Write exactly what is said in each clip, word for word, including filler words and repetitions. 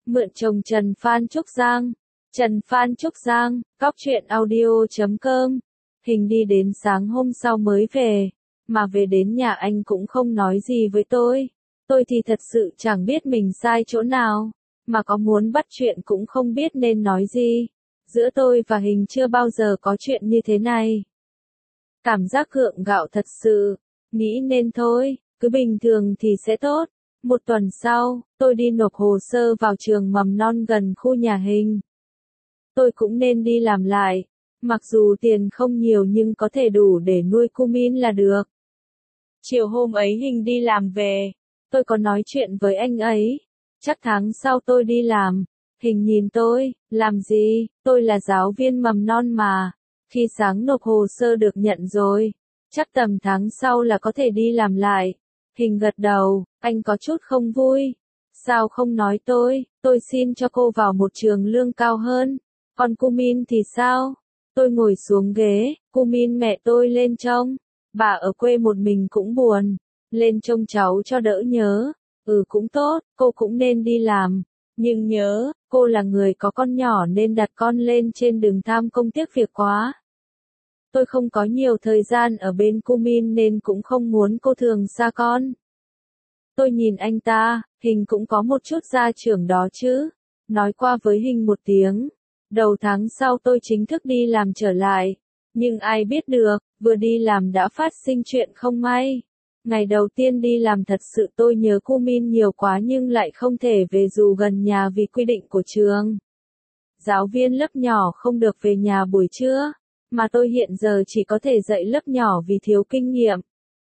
Mượn chồng Trần Phan Trúc Giang. Trần Phan Trúc Giang, cóc truyện audio chấm com. Hình đi đến sáng hôm sau mới về, mà về đến nhà anh cũng không nói gì với tôi. Tôi thì thật sự chẳng biết mình sai chỗ nào, mà có muốn bắt chuyện cũng không biết nên nói gì. Giữa tôi và Hình chưa bao giờ có chuyện như thế này. Cảm giác gượng gạo thật sự, nghĩ nên thôi, cứ bình thường thì sẽ tốt. Một tuần sau, tôi đi nộp hồ sơ vào trường mầm non gần khu nhà Hình. Tôi cũng nên đi làm lại, mặc dù tiền không nhiều nhưng có thể đủ để nuôi cu Min là được. Chiều hôm ấy Hình đi làm về, tôi có nói chuyện với anh ấy. Chắc tháng sau tôi đi làm. Hình nhìn tôi, làm gì, tôi là giáo viên mầm non mà. Khi sáng nộp hồ sơ được nhận rồi, chắc tầm tháng sau là có thể đi làm lại. Hình gật đầu, anh có chút không vui. Sao không nói tôi, tôi xin cho cô vào một trường lương cao hơn. Còn cu Min thì sao? Tôi ngồi xuống ghế, cu Min mẹ tôi lên trông. Bà ở quê một mình cũng buồn. Lên trông cháu cho đỡ nhớ. Ừ cũng tốt, cô cũng nên đi làm. Nhưng nhớ, cô là người có con nhỏ nên đặt con lên trên đừng tham công tiếc việc quá. Tôi không có nhiều thời gian ở bên cu Min nên cũng không muốn cô thường xa con. Tôi nhìn anh ta, Hình cũng có một chút gia trưởng đó chứ. Nói qua với Hình một tiếng. Đầu tháng sau tôi chính thức đi làm trở lại. Nhưng ai biết được, vừa đi làm đã phát sinh chuyện không may. Ngày đầu tiên đi làm thật sự tôi nhớ cu Min nhiều quá nhưng lại không thể về dù gần nhà vì quy định của trường. Giáo viên lớp nhỏ không được về nhà buổi trưa, mà tôi hiện giờ chỉ có thể dạy lớp nhỏ vì thiếu kinh nghiệm.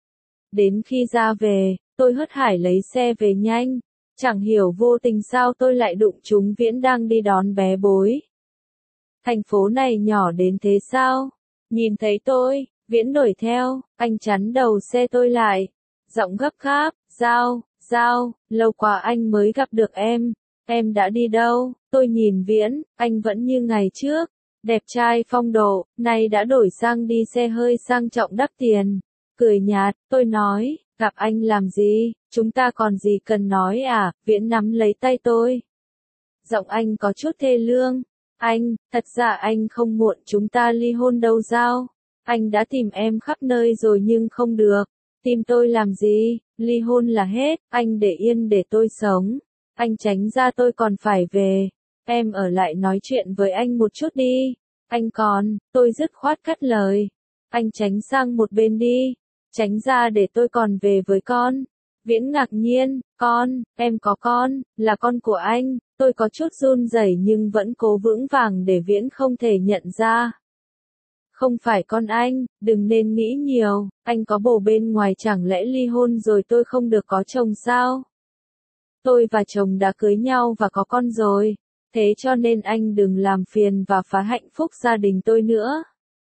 Đến khi ra về, tôi hớt hải lấy xe về nhanh, chẳng hiểu vô tình sao tôi lại đụng trúng Viễn đang đi đón bé Bối. Thành phố này nhỏ đến thế sao? Nhìn thấy tôi, Viễn đuổi theo, anh chắn đầu xe tôi lại. Giọng gấp gáp, Giao, Giao, lâu quá anh mới gặp được em. Em đã đi đâu? Tôi nhìn Viễn, anh vẫn như ngày trước. Đẹp trai phong độ, nay đã đổi sang đi xe hơi sang trọng đắt tiền. Cười nhạt, tôi nói, gặp anh làm gì? Chúng ta còn gì cần nói à? Viễn nắm lấy tay tôi. Giọng anh có chút thê lương. Anh, thật ra anh không muộn chúng ta ly hôn đâu Giao. Anh đã tìm em khắp nơi rồi nhưng không được. Tìm tôi làm gì, ly hôn là hết, anh để yên để tôi sống. Anh tránh ra tôi còn phải về. Em ở lại nói chuyện với anh một chút đi. Anh còn, tôi dứt khoát cắt lời. Anh tránh sang một bên đi. Tránh ra để tôi còn về với con. Viễn ngạc nhiên, con, em có con, là con của anh. Tôi có chút run rẩy nhưng vẫn cố vững vàng để Viễn không thể nhận ra. Không phải con anh, đừng nên nghĩ nhiều, anh có bồ bên ngoài chẳng lẽ ly hôn rồi tôi không được có chồng sao? Tôi và chồng đã cưới nhau và có con rồi, thế cho nên anh đừng làm phiền và phá hạnh phúc gia đình tôi nữa.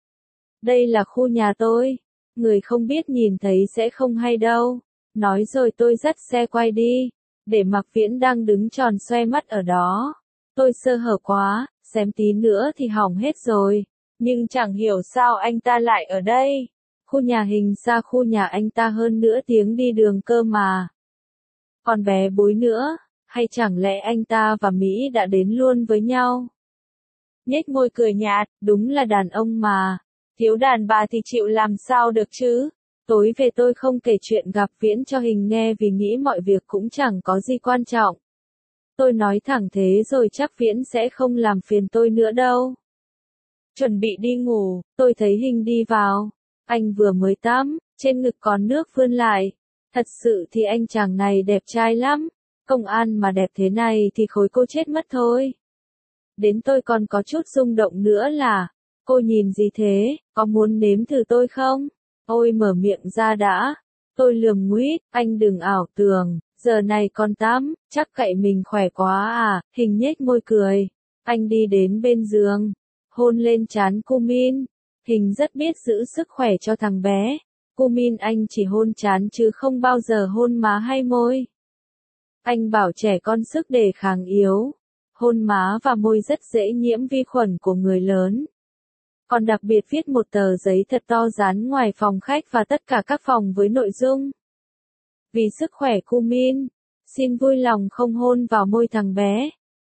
Đây là khu nhà tôi, người không biết nhìn thấy sẽ không hay đâu. Nói rồi tôi dắt xe quay đi, để mặc Viễn đang đứng tròn xoe mắt ở đó. Tôi sơ hở quá, xém tí nữa thì hỏng hết rồi. Nhưng chẳng hiểu sao anh ta lại ở đây. Khu nhà Hình xa khu nhà anh ta hơn nửa tiếng đi đường cơ mà. Còn bé Bối nữa, hay chẳng lẽ anh ta và Mỹ đã đến luôn với nhau? Nhếch môi cười nhạt, đúng là đàn ông mà. Thiếu đàn bà thì chịu làm sao được chứ. Tối về tôi không kể chuyện gặp Viễn cho Hình nghe vì nghĩ mọi việc cũng chẳng có gì quan trọng. Tôi nói thẳng thế rồi chắc Viễn sẽ không làm phiền tôi nữa đâu. Chuẩn bị đi ngủ, tôi thấy Hình đi vào. Anh vừa mới tắm, trên ngực còn nước vươn lại. Thật sự thì anh chàng này đẹp trai lắm. Công an mà đẹp thế này thì khối cô chết mất thôi. Đến tôi còn có chút rung động nữa là, cô nhìn gì thế, có muốn nếm thử tôi không? Ôi mở miệng ra đã. Tôi lườm nguýt, anh đừng ảo tưởng, giờ này còn tắm, chắc cậy mình khỏe quá à, Hình nhếch môi cười. Anh đi đến bên giường, hôn lên trán cu Min. Hình rất biết giữ sức khỏe cho thằng bé. Cu Min anh chỉ hôn trán chứ không bao giờ hôn má hay môi. Anh bảo trẻ con sức đề kháng yếu. Hôn má và môi rất dễ nhiễm vi khuẩn của người lớn. Còn đặc biệt viết một tờ giấy thật to dán ngoài phòng khách và tất cả các phòng với nội dung. Vì sức khỏe cu Min, xin vui lòng không hôn vào môi thằng bé.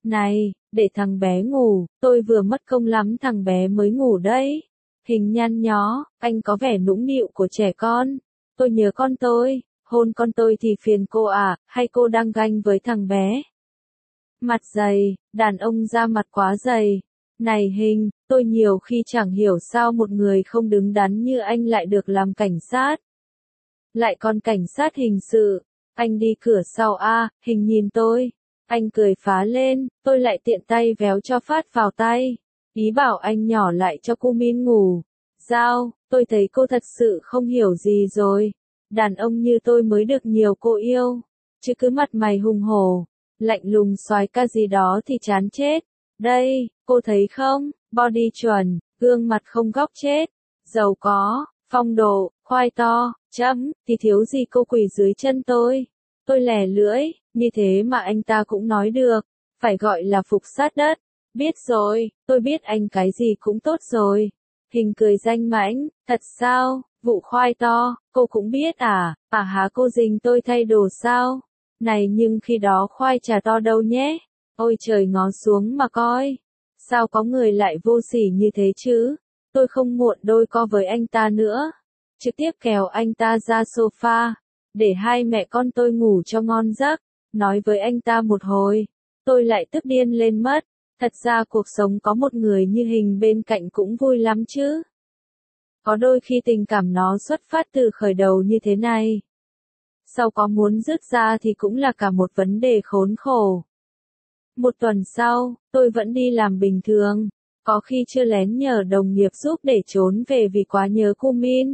Này, để thằng bé ngủ, tôi vừa mất công lắm thằng bé mới ngủ đấy. Hình nhăn nhó, anh có vẻ nũng nịu của trẻ con. Tôi nhớ con tôi, hôn con tôi thì phiền cô à, hay cô đang ganh với thằng bé? Mặt dày, đàn ông ra mặt quá dày. Này Hình, tôi nhiều khi chẳng hiểu sao một người không đứng đắn như anh lại được làm cảnh sát. Lại còn cảnh sát hình sự. Anh đi cửa sau a, Hình nhìn tôi. Anh cười phá lên, tôi lại tiện tay véo cho phát vào tay. Ý bảo anh nhỏ lại cho cô Min ngủ. Giao, tôi thấy cô thật sự không hiểu gì rồi. Đàn ông như tôi mới được nhiều cô yêu. Chứ cứ mặt mày hùng hổ, lạnh lùng soái ca gì đó thì chán chết. Đây, cô thấy không, body chuẩn, gương mặt không góc chết, giàu có, phong độ, khoai to, chấm, thì thiếu gì cô quỳ dưới chân tôi. Tôi lẻ lưỡi, như thế mà anh ta cũng nói được, phải gọi là phục sát đất. Biết rồi, tôi biết anh cái gì cũng tốt rồi. Hình cười danh mãnh, thật sao, vụ khoai to, cô cũng biết à, à há cô dình tôi thay đồ sao? Này nhưng khi đó khoai chả to đâu nhé. Ôi trời ngó xuống mà coi. Sao có người lại vô sỉ như thế chứ? Tôi không muộn đôi co với anh ta nữa. Trực tiếp kéo anh ta ra sofa. Để hai mẹ con tôi ngủ cho ngon giấc. Nói với anh ta một hồi. Tôi lại tức điên lên mất. Thật ra cuộc sống có một người như Hình bên cạnh cũng vui lắm chứ. Có đôi khi tình cảm nó xuất phát từ khởi đầu như thế này. Sau có muốn dứt ra thì cũng là cả một vấn đề khốn khổ. Một tuần sau, tôi vẫn đi làm bình thường. Có khi chưa lén nhờ đồng nghiệp giúp để trốn về vì quá nhớ cô Min.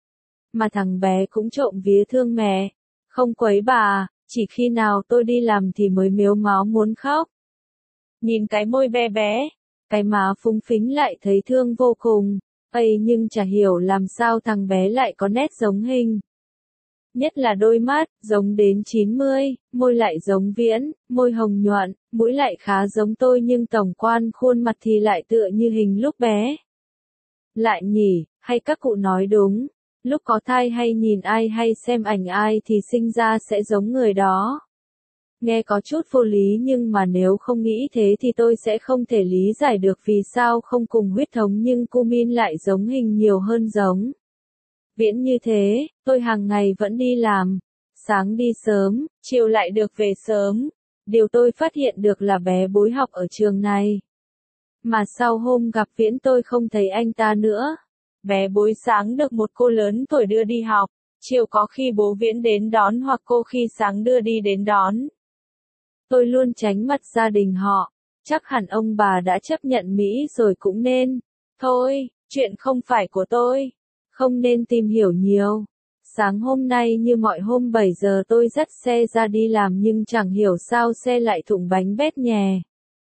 Mà thằng bé cũng trộm vía thương mẹ. Không quấy bà, chỉ khi nào tôi đi làm thì mới mếu máo muốn khóc. Nhìn cái môi bé bé, cái má phúng phính lại thấy thương vô cùng. Ây nhưng chả hiểu làm sao thằng bé lại có nét giống Hình. Nhất là đôi mắt, giống đến chín mươi, môi lại giống Viễn, môi hồng nhuận, mũi lại khá giống tôi nhưng tổng quan khuôn mặt thì lại tựa như Hình lúc bé. Lại nhỉ, hay các cụ nói đúng, lúc có thai hay nhìn ai hay xem ảnh ai thì sinh ra sẽ giống người đó. Nghe có chút vô lý nhưng mà nếu không nghĩ thế thì tôi sẽ không thể lý giải được vì sao không cùng huyết thống nhưng cô Min lại giống Hình nhiều hơn giống Viễn như thế. Tôi hàng ngày vẫn đi làm, sáng đi sớm, chiều lại được về sớm. Điều tôi phát hiện được là bé bối học ở trường này. Mà sau hôm gặp Viễn tôi không thấy anh ta nữa. Bé bối sáng được một cô lớn tuổi đưa đi học, chiều có khi bố Viễn đến đón hoặc cô khi sáng đưa đi đến đón. Tôi luôn tránh mặt gia đình họ, chắc hẳn ông bà đã chấp nhận Mỹ rồi cũng nên. Thôi, chuyện không phải của tôi, không nên tìm hiểu nhiều. Sáng hôm nay như mọi hôm bảy giờ tôi dắt xe ra đi làm nhưng chẳng hiểu sao xe lại thủng bánh bét nhè.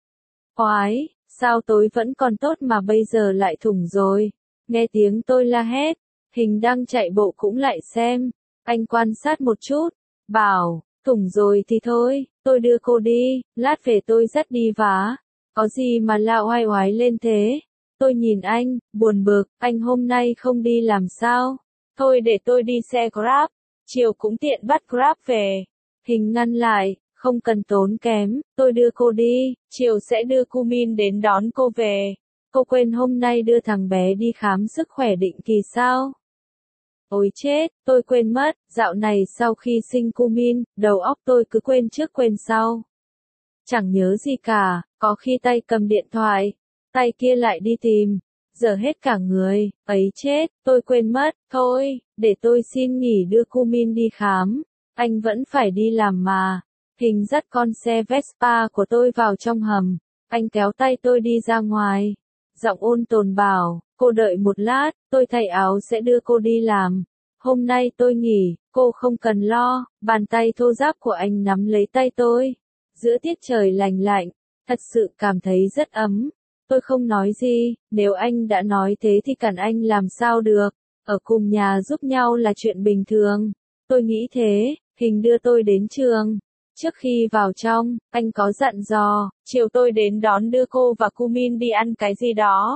Oái, sao tối vẫn còn tốt mà bây giờ lại thủng rồi. Nghe tiếng tôi la hét, Hình đang chạy bộ cũng lại xem. Anh quan sát một chút, bảo, thủng rồi thì thôi, tôi đưa cô đi, lát về tôi dắt đi vá. Có gì mà la oai oái lên thế? Tôi nhìn anh, buồn bực, anh hôm nay không đi làm sao? Thôi để tôi đi xe Grab, chiều cũng tiện bắt Grab về. Hình ngăn lại, không cần tốn kém, tôi đưa cô đi, chiều sẽ đưa cô Min đến đón cô về. Cô quên hôm nay đưa thằng bé đi khám sức khỏe định kỳ sao? Ôi chết, tôi quên mất, dạo này sau khi sinh cô Min, đầu óc tôi cứ quên trước quên sau. Chẳng nhớ gì cả, có khi tay cầm điện thoại, tay kia lại đi tìm, giờ hết cả người, ấy chết, tôi quên mất, thôi, để tôi xin nghỉ đưa cô Min đi khám, anh vẫn phải đi làm mà. Hình dắt con xe Vespa của tôi vào trong hầm, anh kéo tay tôi đi ra ngoài, giọng ôn tồn bảo, cô đợi một lát, tôi thay áo sẽ đưa cô đi làm. Hôm nay tôi nghỉ, cô không cần lo. Bàn tay thô ráp của anh nắm lấy tay tôi. Giữa tiết trời lành lạnh, thật sự cảm thấy rất ấm. Tôi không nói gì, nếu anh đã nói thế thì cản anh làm sao được. Ở cùng nhà giúp nhau là chuyện bình thường. Tôi nghĩ thế. Hình đưa tôi đến trường. Trước khi vào trong, anh có dặn dò, chiều tôi đến đón đưa cô và cô Min đi ăn cái gì đó.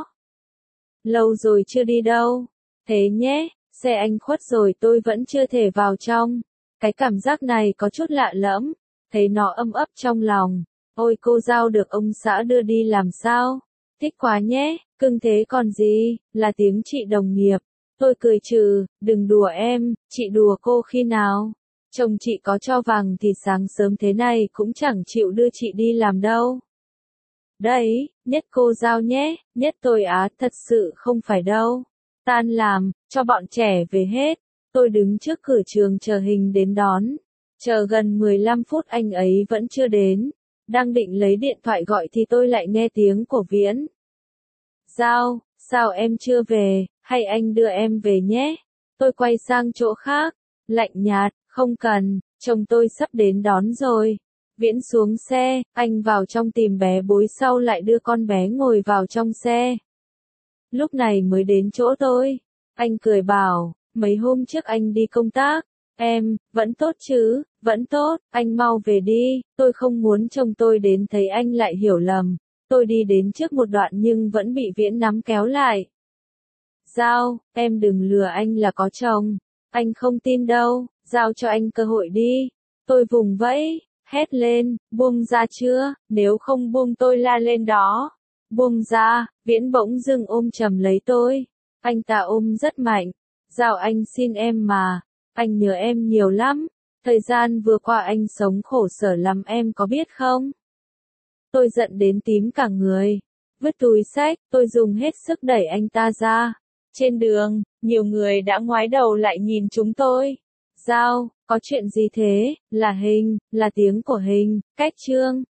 Lâu rồi chưa đi đâu. Thế nhé, xe anh khuất rồi tôi vẫn chưa thể vào trong. Cái cảm giác này có chút lạ lẫm, thấy nó âm ấp trong lòng. Ôi cô Giao được ông xã đưa đi làm sao? Thích quá nhé, cưng thế còn gì, là tiếng chị đồng nghiệp. Tôi cười trừ, đừng đùa em, chị đùa cô khi nào? Chồng chị có cho vàng thì sáng sớm thế này cũng chẳng chịu đưa chị đi làm đâu. Đấy, nhất cô Giao nhé, nhất tôi á, thật sự không phải đâu. Tan làm, cho bọn trẻ về hết. Tôi đứng trước cửa trường chờ Hình đến đón. Chờ gần mười lăm phút anh ấy vẫn chưa đến. Đang định lấy điện thoại gọi thì tôi lại nghe tiếng của Viễn. Giao, sao em chưa về, hay anh đưa em về nhé? Tôi quay sang chỗ khác. Lạnh nhạt, không cần, chồng tôi sắp đến đón rồi. Viễn xuống xe, anh vào trong tìm bé bối sau lại đưa con bé ngồi vào trong xe. Lúc này mới đến chỗ tôi. Anh cười bảo, mấy hôm trước anh đi công tác. Em, vẫn tốt chứ, vẫn tốt, anh mau về đi, tôi không muốn chồng tôi đến thấy anh lại hiểu lầm. Tôi đi đến trước một đoạn nhưng vẫn bị Viễn nắm kéo lại. Giao, em đừng lừa anh là có chồng. Anh không tin đâu, giao cho anh cơ hội đi. Tôi vùng vẫy, hét lên, buông ra chưa, nếu không buông tôi la lên đó. Buông ra, Viễn bỗng dưng ôm chầm lấy tôi. Anh ta ôm rất mạnh. Giao anh xin em mà. Anh nhớ em nhiều lắm. Thời gian vừa qua anh sống khổ sở lắm em có biết không? Tôi giận đến tím cả người. Vứt túi xách, tôi dùng hết sức đẩy anh ta ra. Trên đường, nhiều người đã ngoái đầu lại nhìn chúng tôi. Giao, có chuyện gì thế? Là Hình, là tiếng của Hình, cách Trương.